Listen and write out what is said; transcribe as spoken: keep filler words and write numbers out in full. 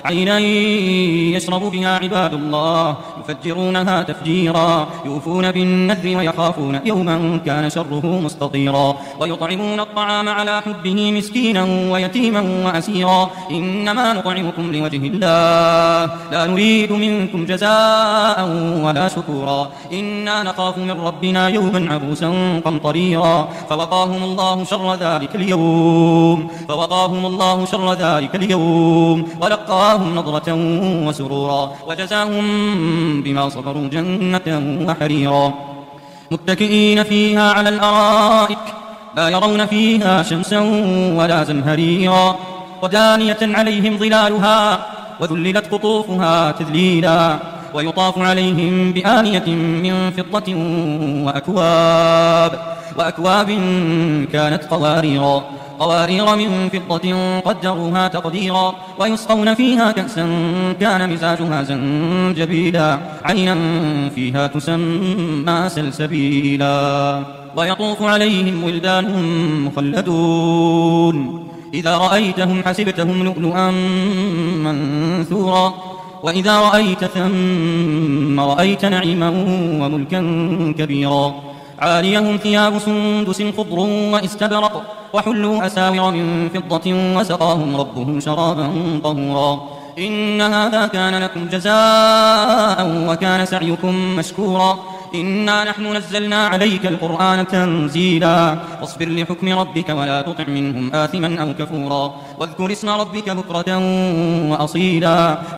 عينا يشرب بها عباد الله يفجرونها تفجيرا يوفون بالنذر ويخافون يوما كان شره مستطيرا ويطعمون الطعام على حبه مسكينا ويتيما وأسيرا إنما نطعمكم لوجه الله لا نريد منكم جزاء ولا شكورا إنا نخاف من ربنا يوما عبوسا قمطريرا فوقاهم الله شر ذلك اليوم فوقاهم الله شر ذلك اليوم ولقاهم نضرة وسرورا وجزاهم بما صبروا جنة وحريرا متكئين فيها على الأرائك لا يرون فيها شمسا ولا زمهريرا ودانية عليهم ظلالها وذللت قطوفها تذليلا ويطاف عليهم بآنية من فضة وأكواب وأكواب كانت قواريرا قوارير من فضة قدروها تقديرا ويسقون فيها كأسا كان مزاجها زنجبيلا عينا فيها تسمى سلسبيلا ويطوف عليهم ولدان مخلدون إذا رأيتهم حسبتهم لؤلؤا منثورا وإذا رأيت ثم رأيت نعيما وملكا كبيرا عاليهم ثياب سندس خضر واستبرق وحلوا أساور من فضة وسقاهم ربهم شرابا طهورا إن هذا كان لكم جزاء وكان سعيكم مشكورا إنا نحن نزلنا عليك القرآن تنزيلا واصبر لحكم ربك ولا تطع منهم آثما أو كفورا واذكر اسم ربك بكرة وأصيلا